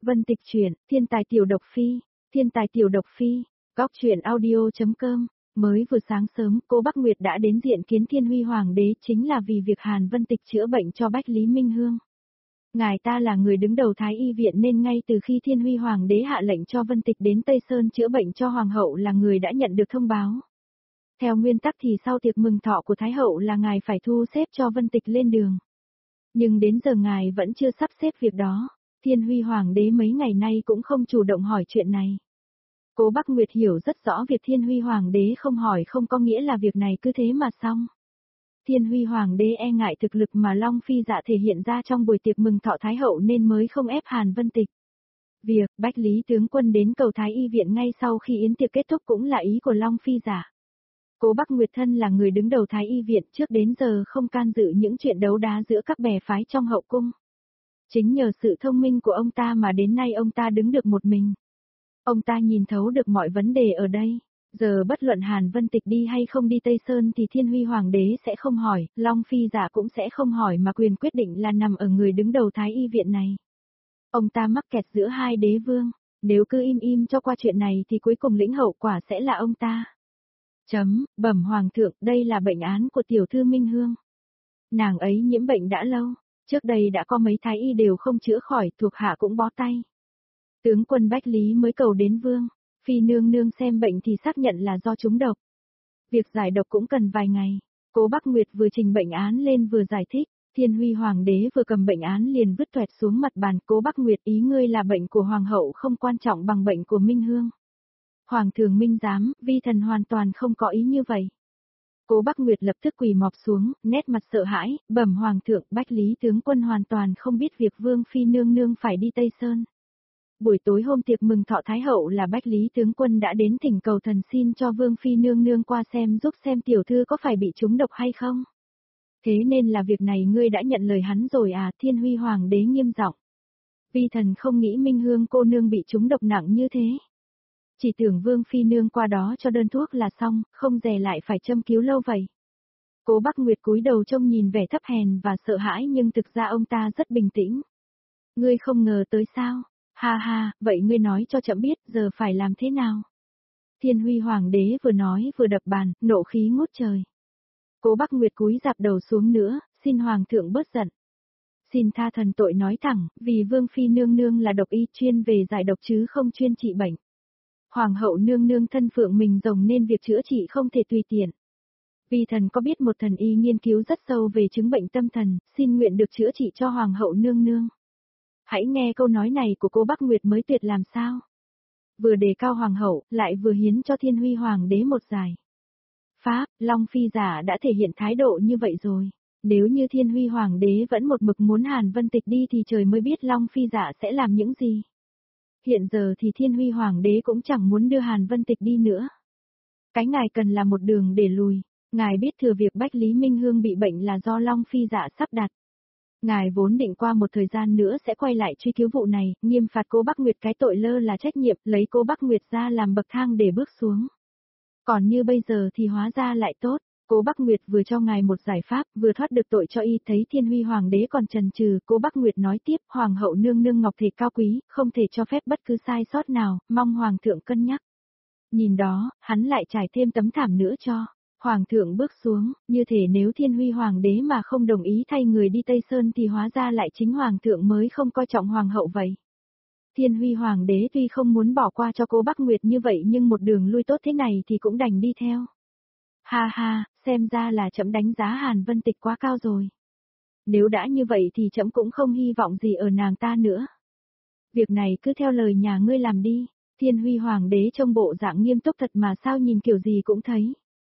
Vân Tịch truyện, Thiên tài tiểu độc phi, Thiên tài tiểu độc phi, góc truyện audio.com. Mới vừa sáng sớm, cô Bắc Nguyệt đã đến diện kiến Thiên Huy Hoàng đế chính là vì việc Hàn Vân Tịch chữa bệnh cho Bách Lý Minh Hương. Ngài ta là người đứng đầu Thái Y viện nên ngay từ khi Thiên Huy Hoàng đế hạ lệnh cho Vân Tịch đến Tây Sơn chữa bệnh cho Hoàng hậu là người đã nhận được thông báo. Theo nguyên tắc thì sau tiệc mừng thọ của Thái hậu là ngài phải thu xếp cho Vân Tịch lên đường. Nhưng đến giờ ngài vẫn chưa sắp xếp việc đó. Thiên Huy Hoàng đế mấy ngày nay cũng không chủ động hỏi chuyện này. Cố Bắc Nguyệt hiểu rất rõ việc Thiên Huy Hoàng đế không hỏi không có nghĩa là việc này cứ thế mà xong. Thiên Huy Hoàng đế e ngại thực lực mà Long Phi Dạ thể hiện ra trong buổi tiệc mừng thọ Thái hậu nên mới không ép Hàn Vân Tịch. Việc Bách Lý tướng quân đến cầu Thái y viện ngay sau khi yến tiệc kết thúc cũng là ý của Long Phi Dạ. Cố Bắc Nguyệt thân là người đứng đầu Thái y viện trước đến giờ không can dự những chuyện đấu đá giữa các bè phái trong hậu cung. Chính nhờ sự thông minh của ông ta mà đến nay ông ta đứng được một mình. Ông ta nhìn thấu được mọi vấn đề ở đây. Giờ bất luận Hàn Vân Tịch đi hay không đi Tây Sơn thì Thiên Huy Hoàng đế sẽ không hỏi, Long Phi Dạ cũng sẽ không hỏi mà quyền quyết định là nằm ở người đứng đầu Thái y viện này. Ông ta mắc kẹt giữa hai đế vương, nếu cứ im im cho qua chuyện này thì cuối cùng lĩnh hậu quả sẽ là ông ta. Bẩm Hoàng thượng, đây là bệnh án của tiểu thư Minh Hương. Nàng ấy nhiễm bệnh đã lâu, trước đây đã có mấy thái y đều không chữa khỏi, thuộc hạ cũng bó tay. Tướng quân Bách Lý mới cầu đến vương, Phi nương nương xem bệnh thì xác nhận là do trúng độc. Việc giải độc cũng cần vài ngày. Cố Bắc Nguyệt vừa trình bệnh án lên vừa giải thích, Thiên Huy Hoàng đế vừa cầm bệnh án liền vứt toẹt xuống mặt bàn. Cố Bắc Nguyệt, ý ngươi là bệnh của Hoàng hậu không quan trọng bằng bệnh của Minh Hương. Hoàng thượng minh giám, vi thần hoàn toàn không có ý như vậy. Cố Bắc Nguyệt lập tức quỳ mọp xuống, nét mặt sợ hãi, bẩm Hoàng thượng, Bách Lý tướng quân hoàn toàn không biết việc Vương Phi nương nương phải đi Tây Sơn. Buổi tối hôm tiệc mừng thọ Thái hậu là Bách Lý tướng quân đã đến thỉnh cầu thần xin cho Vương Phi nương nương qua xem giúp xem tiểu thư có phải bị trúng độc hay không. Thế nên là việc này ngươi đã nhận lời hắn rồi à? Thiên Huy Hoàng đế nghiêm giọng. Vi thần không nghĩ Minh Hương cô nương bị trúng độc nặng như thế. Chỉ tưởng Vương Phi nương qua đó cho đơn thuốc là xong, không dè lại phải châm cứu lâu vậy. Cố Bắc Nguyệt cúi đầu trông nhìn vẻ thấp hèn và sợ hãi nhưng thực ra ông ta rất bình tĩnh. Ngươi không ngờ tới sao? Ha ha, vậy ngươi nói cho trẫm biết giờ phải làm thế nào? Thiên Huy Hoàng đế vừa nói vừa đập bàn, nộ khí ngút trời. Cố Bắc Nguyệt cúi rạp đầu xuống nữa, xin Hoàng thượng bớt giận. Xin tha thần tội nói thẳng, vì Vương Phi nương nương là độc y chuyên về giải độc chứ không chuyên trị bệnh. Hoàng hậu nương nương thân phượng mình rồng nên việc chữa trị không thể tùy tiện. Vì thần có biết một thần y nghiên cứu rất sâu về chứng bệnh tâm thần, xin nguyện được chữa trị cho Hoàng hậu nương nương. Hãy nghe câu nói này của cô Bắc Nguyệt mới tuyệt làm sao. Vừa đề cao Hoàng hậu, lại vừa hiến cho Thiên Huy Hoàng đế một giải pháp, Long Phi giả đã thể hiện thái độ như vậy rồi. Nếu như Thiên Huy Hoàng đế vẫn một mực muốn Hàn Vân Tịch đi thì trời mới biết Long Phi giả sẽ làm những gì. Hiện giờ thì Thiên Huy Hoàng đế cũng chẳng muốn đưa Hàn Vân Tịch đi nữa. Cái ngài cần là một đường để lùi, ngài biết thừa việc Bách Lý Minh Hương bị bệnh là do Long Phi dạ sắp đặt. Ngài vốn định qua một thời gian nữa sẽ quay lại truy cứu vụ này, nghiêm phạt cô Bắc Nguyệt cái tội lơ là trách nhiệm, lấy cô Bắc Nguyệt ra làm bậc thang để bước xuống. Còn như bây giờ thì hóa ra lại tốt, cô Bắc Nguyệt vừa cho ngài một giải pháp, vừa thoát được tội cho y. Thấy Thiên Huy Hoàng đế còn chần chừ, cô Bắc Nguyệt nói tiếp, Hoàng hậu nương nương ngọc thể cao quý, không thể cho phép bất cứ sai sót nào, mong Hoàng thượng cân nhắc. Nhìn đó, hắn lại trải thêm tấm thảm nữa cho. Hoàng thượng bước xuống, như thể nếu Thiên Huy Hoàng đế mà không đồng ý thay người đi Tây Sơn thì hóa ra lại chính Hoàng thượng mới không coi trọng Hoàng hậu vậy. Thiên Huy Hoàng đế tuy không muốn bỏ qua cho cô Bắc Nguyệt như vậy nhưng một đường lui tốt thế này thì cũng đành đi theo. Ha ha, xem ra là trẫm đánh giá Hàn Vân Tịch quá cao rồi. Nếu đã như vậy thì trẫm cũng không hy vọng gì ở nàng ta nữa. Việc này cứ theo lời nhà ngươi làm đi. Thiên Huy Hoàng đế trông bộ dạng nghiêm túc thật mà sao nhìn kiểu gì cũng thấy.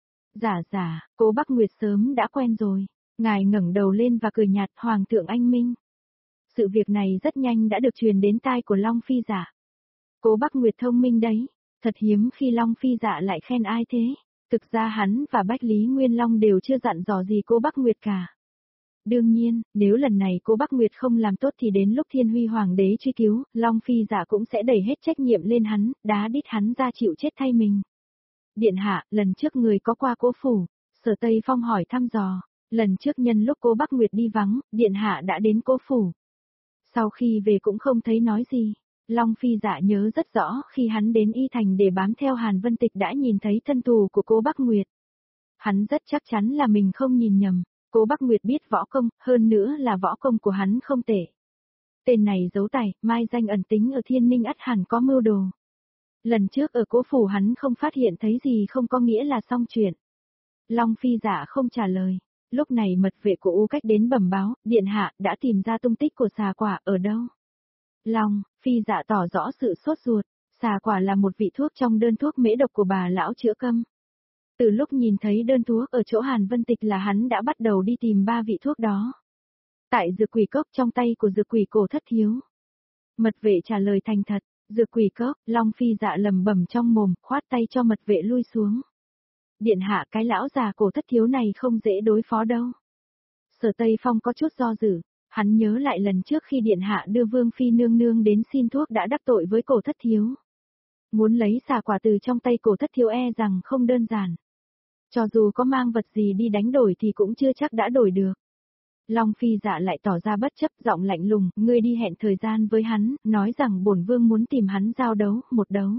Dạ, cô Bắc Nguyệt sớm đã quen rồi. Ngài ngẩng đầu lên và cười nhạt, Hoàng thượng anh minh. Sự việc này rất nhanh đã được truyền đến tai của Long Phi Dạ. Cô Bắc Nguyệt thông minh đấy, thật hiếm khi Long Phi Dạ lại khen ai thế. Thực ra hắn và Bách Lý Nguyên Long đều chưa dặn dò gì cô Bắc Nguyệt cả. Đương nhiên, nếu lần này cô Bắc Nguyệt không làm tốt thì đến lúc Thiên Huy Hoàng đế truy cứu, Long Phi Dạ cũng sẽ đẩy hết trách nhiệm lên hắn, đá đít hắn ra chịu chết thay mình. Điện hạ, lần trước người có qua Cố phủ? Sở Tây Phong hỏi thăm dò. Lần trước nhân lúc cô Bắc Nguyệt đi vắng, điện hạ đã đến Cố phủ. Sau khi về cũng không thấy nói gì. Long Phi Dạ nhớ rất rõ khi hắn đến Y Thành để bám theo Hàn Vân Tịch đã nhìn thấy thân tù của cô Bắc Nguyệt. Hắn rất chắc chắn là mình không nhìn nhầm, cô Bắc Nguyệt biết võ công, hơn nữa là võ công của hắn không tệ. Tên này giấu tài, mai danh ẩn tính ở Thiên Ninh ắt hẳn có mưu đồ. Lần trước ở Cố Phủ hắn không phát hiện thấy gì không có nghĩa là xong chuyện. Long Phi Dạ không trả lời. Lúc này mật vệ của U Cách đến bẩm báo, điện hạ đã tìm ra tung tích của xà quả ở đâu. Long Phi Dạ tỏ rõ sự sốt ruột, xà quả là một vị thuốc trong đơn thuốc mễ độc của bà lão chữa câm. Từ lúc nhìn thấy đơn thuốc ở chỗ Hàn Vân Tịch là hắn đã bắt đầu đi tìm 3 vị thuốc đó. Tại dược quỷ cốc trong tay của dược quỷ Cổ Thất Thiếu. Mật vệ trả lời thành thật, dược quỷ cốc, Long Phi Dạ lầm bẩm trong mồm, khoát tay cho mật vệ lui xuống. Điện hạ, cái lão già Cổ Thất Thiếu này không dễ đối phó đâu. Sở Tây Phong có chút do dự, hắn nhớ lại lần trước khi điện hạ đưa Vương Phi nương nương đến xin thuốc đã đắc tội với Cổ Thất Thiếu. Muốn lấy xà quả từ trong tay Cổ Thất Thiếu e rằng không đơn giản. Cho dù có mang vật gì đi đánh đổi thì cũng chưa chắc đã đổi được. Long Phi Dạ lại tỏ ra bất chấp, giọng lạnh lùng, ngươi đi hẹn thời gian với hắn, nói rằng bổn vương muốn tìm hắn giao đấu, một đấu.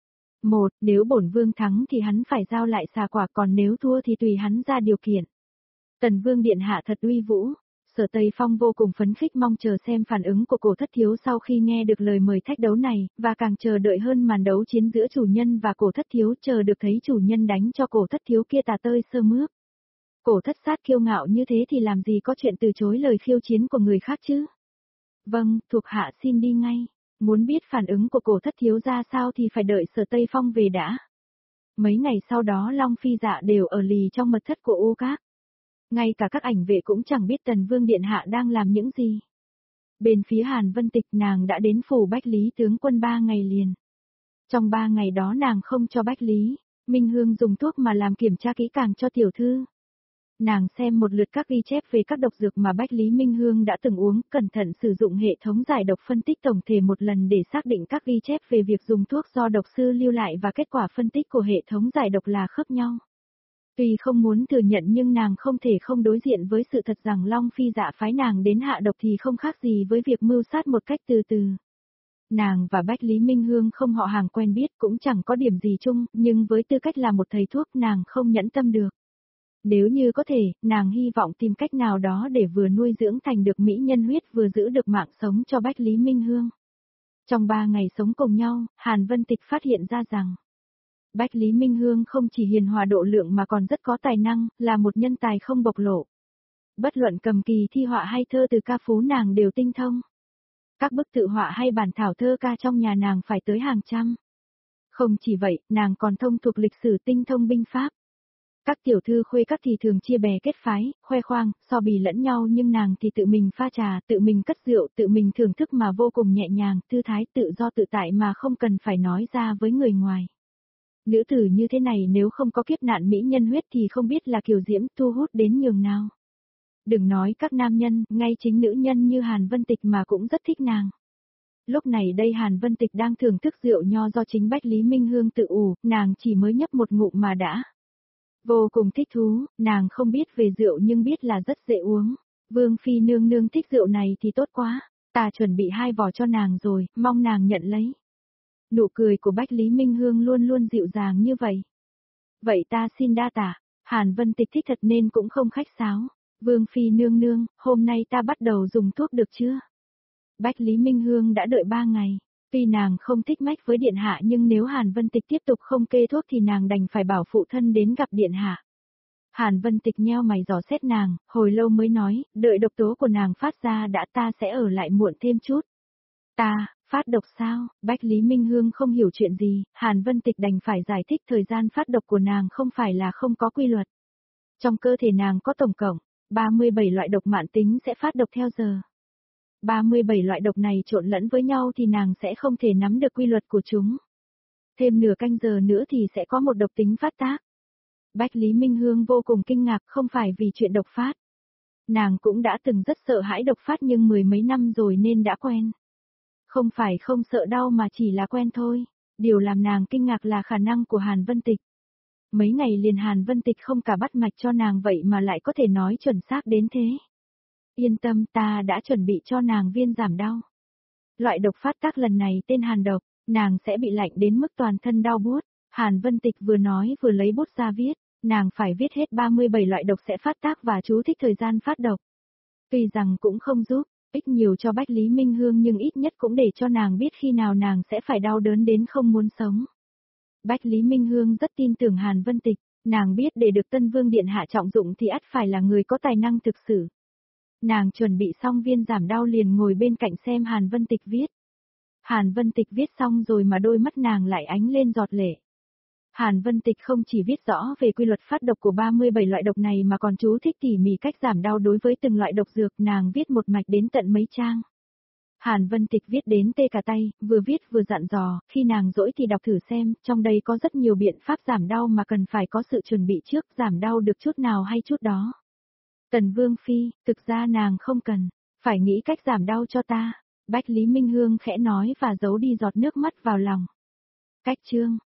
Nếu bổn vương thắng thì hắn phải giao lại xà quả, còn nếu thua thì tùy hắn ra điều kiện. Tần Vương điện hạ thật uy vũ. Sở Tây Phong vô cùng phấn khích mong chờ xem phản ứng của Cổ Thất Thiếu sau khi nghe được lời mời thách đấu này, và càng chờ đợi hơn màn đấu chiến giữa chủ nhân và Cổ Thất Thiếu, chờ được thấy chủ nhân đánh cho Cổ Thất Thiếu kia tà tơi sơ mướp. Cổ Thất Sát kiêu ngạo như thế thì làm gì có chuyện từ chối lời khiêu chiến của người khác chứ? Vâng, thuộc hạ xin đi ngay. Muốn biết phản ứng của Cổ Thất Thiếu ra sao thì phải đợi Sở Tây Phong về đã. Mấy ngày sau đó Long Phi Dạ đều ở lì trong mật thất của U Các. Ngay cả các ảnh vệ cũng chẳng biết Tần Vương điện hạ đang làm những gì. Bên phía Hàn Vân Tịch nàng đã đến phủ Bách Lý tướng quân 3 ngày liền. Trong 3 ngày đó nàng không cho Bách Lý Minh Hương dùng thuốc mà làm kiểm tra kỹ càng cho tiểu thư. Nàng xem một lượt các ghi chép về các độc dược mà Bách Lý Minh Hương đã từng uống, cẩn thận sử dụng hệ thống giải độc phân tích tổng thể một lần để xác định các ghi chép về việc dùng thuốc do độc sư lưu lại và kết quả phân tích của hệ thống giải độc là khớp nhau. Tuy không muốn thừa nhận nhưng nàng không thể không đối diện với sự thật rằng Long Phi Dạ phái nàng đến hạ độc thì không khác gì với việc mưu sát một cách từ từ. Nàng và Bách Lý Minh Hương không họ hàng quen biết cũng chẳng có điểm gì chung, nhưng với tư cách là một thầy thuốc nàng không nhẫn tâm được. Nếu như có thể, nàng hy vọng tìm cách nào đó để vừa nuôi dưỡng thành được mỹ nhân huyết vừa giữ được mạng sống cho Bách Lý Minh Hương. Trong 3 ngày sống cùng nhau, Hàn Vân Tịch phát hiện ra rằng Bách Lý Minh Hương không chỉ hiền hòa độ lượng mà còn rất có tài năng, là một nhân tài không bộc lộ. Bất luận cầm kỳ thi họa hay thơ từ ca phú nàng đều tinh thông. Các bức tự họa hay bản thảo thơ ca trong nhà nàng phải tới hàng trăm. Không chỉ vậy, nàng còn thông thuộc lịch sử, tinh thông binh pháp. Các tiểu thư khuê các thì thường chia bè kết phái, khoe khoang, so bì lẫn nhau nhưng nàng thì tự mình pha trà, tự mình cất rượu, tự mình thưởng thức mà vô cùng nhẹ nhàng, thư thái, tự do tự tại mà không cần phải nói ra với người ngoài. Nữ tử như thế này nếu không có kiếp nạn mỹ nhân huyết thì không biết là kiều diễm thu hút đến nhường nào. Đừng nói các nam nhân, ngay chính nữ nhân như Hàn Vân Tịch mà cũng rất thích nàng. Lúc này đây Hàn Vân Tịch đang thưởng thức rượu nho do chính Bách Lý Minh Hương tự ủ, nàng chỉ mới nhấp một ngụm mà đã vô cùng thích thú, nàng không biết về rượu nhưng biết là rất dễ uống. Vương Phi nương nương thích rượu này thì tốt quá, ta chuẩn bị 2 vò cho nàng rồi, mong nàng nhận lấy. Nụ cười của Bách Lý Minh Hương luôn luôn dịu dàng như vậy. Vậy ta xin đa tạ, Hàn Vân Tịch thích thật nên cũng không khách sáo. Vương Phi nương nương, hôm nay ta bắt đầu dùng thuốc được chưa? Bách Lý Minh Hương đã đợi 3 ngày. Tuy nàng không thích mách với điện hạ nhưng nếu Hàn Vân Tịch tiếp tục không kê thuốc thì nàng đành phải bảo phụ thân đến gặp điện hạ. Hàn Vân Tịch nheo mày dò xét nàng, hồi lâu mới nói, đợi độc tố của nàng phát ra đã, ta sẽ ở lại muộn thêm chút. Ta, phát độc sao? Bách Lý Minh Hương không hiểu chuyện gì, Hàn Vân Tịch đành phải giải thích thời gian phát độc của nàng không phải là không có quy luật. Trong cơ thể nàng có tổng cộng 37 loại độc mãn tính sẽ phát độc theo giờ. 37 loại độc này trộn lẫn với nhau thì nàng sẽ không thể nắm được quy luật của chúng. Thêm nửa canh giờ nữa thì sẽ có một độc tính phát tác. Bách Lý Minh Hương vô cùng kinh ngạc, không phải vì chuyện độc phát. Nàng cũng đã từng rất sợ hãi độc phát nhưng 10 mấy năm rồi nên đã quen. Không phải không sợ đau mà chỉ là quen thôi. Điều làm nàng kinh ngạc là khả năng của Hàn Vân Tịch. Mấy ngày liền Hàn Vân Tịch không cả bắt mạch cho nàng vậy mà lại có thể nói chuẩn xác đến thế. Yên tâm, ta đã chuẩn bị cho nàng viên giảm đau. Loại độc phát tác lần này tên hàn độc, nàng sẽ bị lạnh đến mức toàn thân đau buốt. Hàn Vân Tịch vừa nói vừa lấy bút ra viết, nàng phải viết hết 37 loại độc sẽ phát tác và chú thích thời gian phát độc. Tuy rằng cũng không giúp ích nhiều cho Bách Lý Minh Hương nhưng ít nhất cũng để cho nàng biết khi nào nàng sẽ phải đau đớn đến không muốn sống. Bách Lý Minh Hương rất tin tưởng Hàn Vân Tịch, nàng biết để được Tân Vương Điện Hạ trọng dụng thì ắt phải là người có tài năng thực sự. Nàng chuẩn bị xong viên giảm đau liền ngồi bên cạnh xem Hàn Vân Tịch viết. Hàn Vân Tịch viết xong rồi mà đôi mắt nàng lại ánh lên giọt lệ. Hàn Vân Tịch không chỉ viết rõ về quy luật phát độc của 37 loại độc này mà còn chú thích tỉ mỉ cách giảm đau đối với từng loại độc dược, nàng viết một mạch đến tận mấy trang. Hàn Vân Tịch viết đến tê cả tay, vừa viết vừa dặn dò, khi nàng rỗi thì đọc thử xem, trong đây có rất nhiều biện pháp giảm đau mà cần phải có sự chuẩn bị trước, giảm đau được chút nào hay chút đó. Tần Vương Phi, thực ra nàng không cần, phải nghĩ cách giảm đau cho ta. Bách Lý Minh Hương khẽ nói và giấu đi giọt nước mắt vào lòng. Cách chương